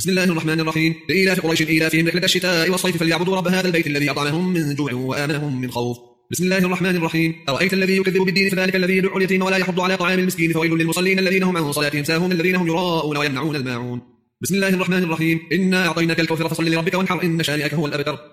بسم الله الرحمن الرحيم. لإيلاف قريش إيلافهم رحلة الشتاء والصيف فليعبدوا رب هذا البيت الذي أطعمهم من جوع وآمنهم من خوف. بسم الله الرحمن الرحيم. أرأيت الذي يكذب بالدين فذلك الذي يدع اليتيم ولا يحض على طعام المسكين فويل للمصلين الذين هم عن صلاتهم ساهون الذين هم يراءون ويمنعون الماعون. بسم الله الرحمن الرحيم. إنا أعطيناك الكوثر فصل لربك وانحر إن شانئك هو الأبتر.